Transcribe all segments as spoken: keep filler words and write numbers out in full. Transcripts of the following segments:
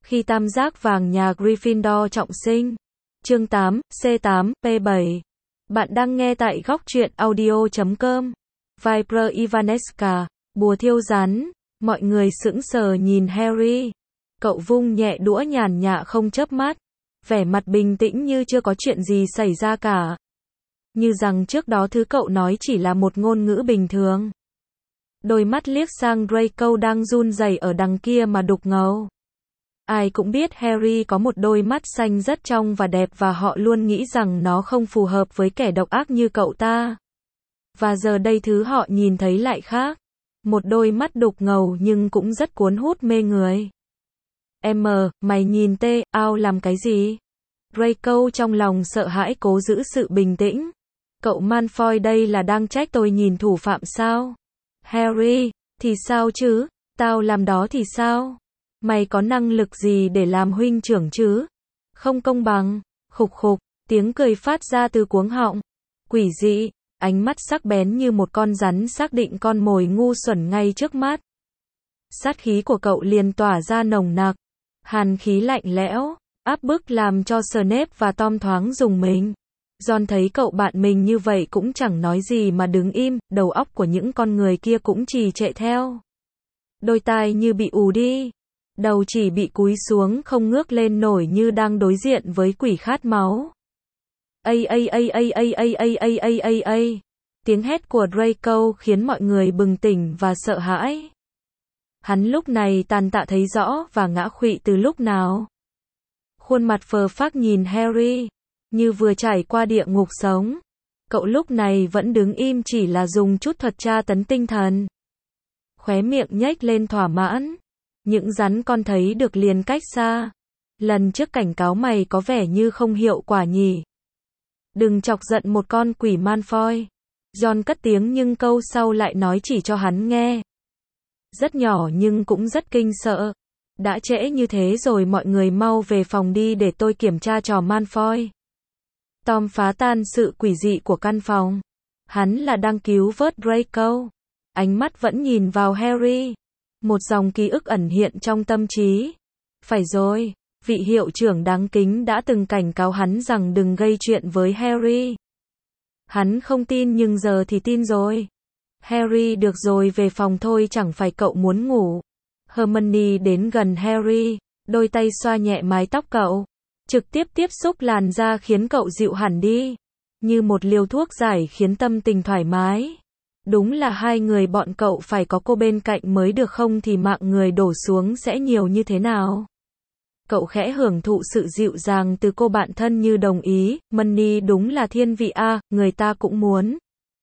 Khi tam giác vàng nhà Gryffindor trọng sinh. Chương tám, C tám, P bảy. Bạn đang nghe tại góc truyện audio chấm com. Viper Ivaneska, bùa thiêu rắn. Mọi người sững sờ nhìn Harry. Cậu vung nhẹ đũa nhàn nhã không chớp mắt. Vẻ mặt bình tĩnh như chưa có chuyện gì xảy ra cả. Như rằng trước đó thứ cậu nói chỉ là một ngôn ngữ bình thường. Đôi mắt liếc sang Draco đang run rẩy ở đằng kia mà đục ngầu. Ai cũng biết Harry có một đôi mắt xanh rất trong và đẹp và họ luôn nghĩ rằng nó không phù hợp với kẻ độc ác như cậu ta. Và giờ đây thứ họ nhìn thấy lại khác. Một đôi mắt đục ngầu nhưng cũng rất cuốn hút mê người. Em, mày nhìn tê, ao làm cái gì? Draco trong lòng sợ hãi cố giữ sự bình tĩnh. Cậu Malfoy đây là đang trách tôi nhìn thủ phạm sao? Harry, thì sao chứ? Tao làm đó thì sao? Mày có năng lực gì để làm huynh trưởng chứ? Không công bằng. Khục khục, tiếng cười phát ra từ cuống họng. Quỷ dị, ánh mắt sắc bén như một con rắn xác định con mồi ngu xuẩn ngay trước mắt. Sát khí của cậu liền tỏa ra nồng nặc. Hàn khí lạnh lẽo, áp bức làm cho Snape và Tom thoáng rùng mình. Ron thấy cậu bạn mình như vậy cũng chẳng nói gì mà đứng im, đầu óc của những con người kia cũng trì trệ theo. Đôi tai như bị ù đi. Đầu chỉ bị cúi xuống không ngước lên nổi như đang đối diện với quỷ khát máu. Ây ây ây ây ây ây ây ây ây ây ây. Tiếng hét của Draco khiến mọi người bừng tỉnh và sợ hãi. Hắn lúc này tàn tạ thấy rõ và ngã khuỵu từ lúc nào. Khuôn mặt phờ phạc nhìn Harry, như vừa trải qua địa ngục sống. Cậu lúc này vẫn đứng im chỉ là dùng chút thuật tra tấn tinh thần. Khóe miệng nhếch lên thỏa mãn. Những rắn con thấy được liền cách xa. Lần trước cảnh cáo mày có vẻ như không hiệu quả nhỉ. Đừng chọc giận một con quỷ Malfoy. Ron cất tiếng nhưng câu sau lại nói chỉ cho hắn nghe. Rất nhỏ nhưng cũng rất kinh sợ. Đã trễ như thế rồi, mọi người mau về phòng đi để tôi kiểm tra trò Malfoy. Tom phá tan sự quỷ dị của căn phòng. Hắn là đang cứu vớt Draco. Ánh mắt vẫn nhìn vào Harry. Một dòng ký ức ẩn hiện trong tâm trí. Phải rồi, vị hiệu trưởng đáng kính đã từng cảnh cáo hắn rằng đừng gây chuyện với Harry. Hắn không tin nhưng giờ thì tin rồi. Harry, được rồi, về phòng thôi, chẳng phải cậu muốn ngủ. Hermione đến gần Harry, đôi tay xoa nhẹ mái tóc cậu. Trực tiếp tiếp xúc làn da khiến cậu dịu hẳn đi. Như một liều thuốc giải khiến tâm tình thoải mái. Đúng là hai người bọn cậu phải có cô bên cạnh mới được, không thì mạng người đổ xuống sẽ nhiều như thế nào. Cậu khẽ hưởng thụ sự dịu dàng từ cô bạn thân như đồng ý. Hermione đúng là thiên vị a, người ta cũng muốn.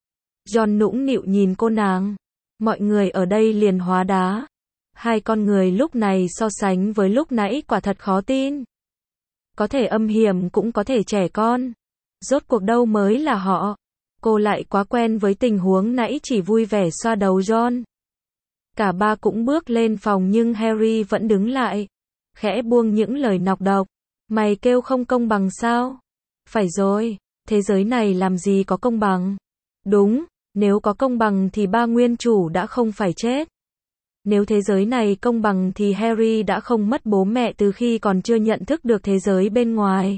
Ron nũng nịu nhìn cô nàng. Mọi người ở đây liền hóa đá. Hai con người lúc này so sánh với lúc nãy quả thật khó tin. Có thể âm hiểm cũng có thể trẻ con. Rốt cuộc đâu mới là họ. Cô lại quá quen với tình huống nãy, chỉ vui vẻ xoa đầu Ron. Cả ba cũng bước lên phòng nhưng Harry vẫn đứng lại. Khẽ buông những lời nọc độc. Mày kêu không công bằng sao? Phải rồi, thế giới này làm gì có công bằng. Đúng, nếu có công bằng thì ba nguyên chủ đã không phải chết. Nếu thế giới này công bằng thì Harry đã không mất bố mẹ từ khi còn chưa nhận thức được thế giới bên ngoài.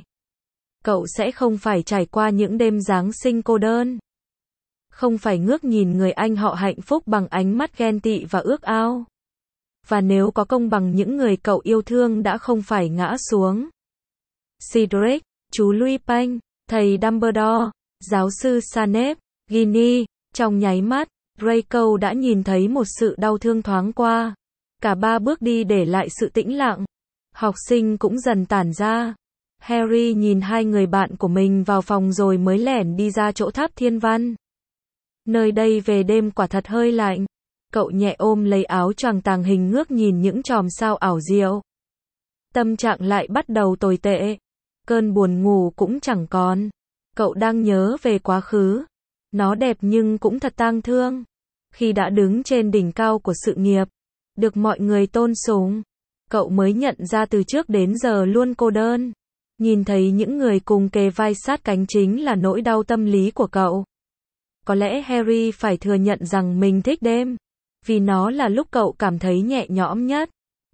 Cậu sẽ không phải trải qua những đêm Giáng sinh cô đơn. Không phải ngước nhìn người anh họ hạnh phúc bằng ánh mắt ghen tị và ước ao. Và nếu có công bằng, những người cậu yêu thương đã không phải ngã xuống. Cedric, chú Lupin, thầy Dumbledore, giáo sư Snape, Ginny. Trong nháy mắt, Draco đã nhìn thấy một sự đau thương thoáng qua. Cả ba bước đi để lại sự tĩnh lặng. Học sinh cũng dần tản ra. Harry nhìn hai người bạn của mình vào phòng rồi mới lẻn đi ra chỗ tháp thiên văn. Nơi đây về đêm quả thật hơi lạnh. Cậu nhẹ ôm lấy áo choàng tàng hình, ngước nhìn những chòm sao ảo diệu. Tâm trạng lại bắt đầu tồi tệ. Cơn buồn ngủ cũng chẳng còn. Cậu đang nhớ về quá khứ. Nó đẹp nhưng cũng thật tang thương. Khi đã đứng trên đỉnh cao của sự nghiệp, được mọi người tôn sùng, cậu mới nhận ra từ trước đến giờ luôn cô đơn. Nhìn thấy những người cùng kề vai sát cánh chính là nỗi đau tâm lý của cậu. Có lẽ Harry phải thừa nhận rằng mình thích đêm. Vì nó là lúc cậu cảm thấy nhẹ nhõm nhất.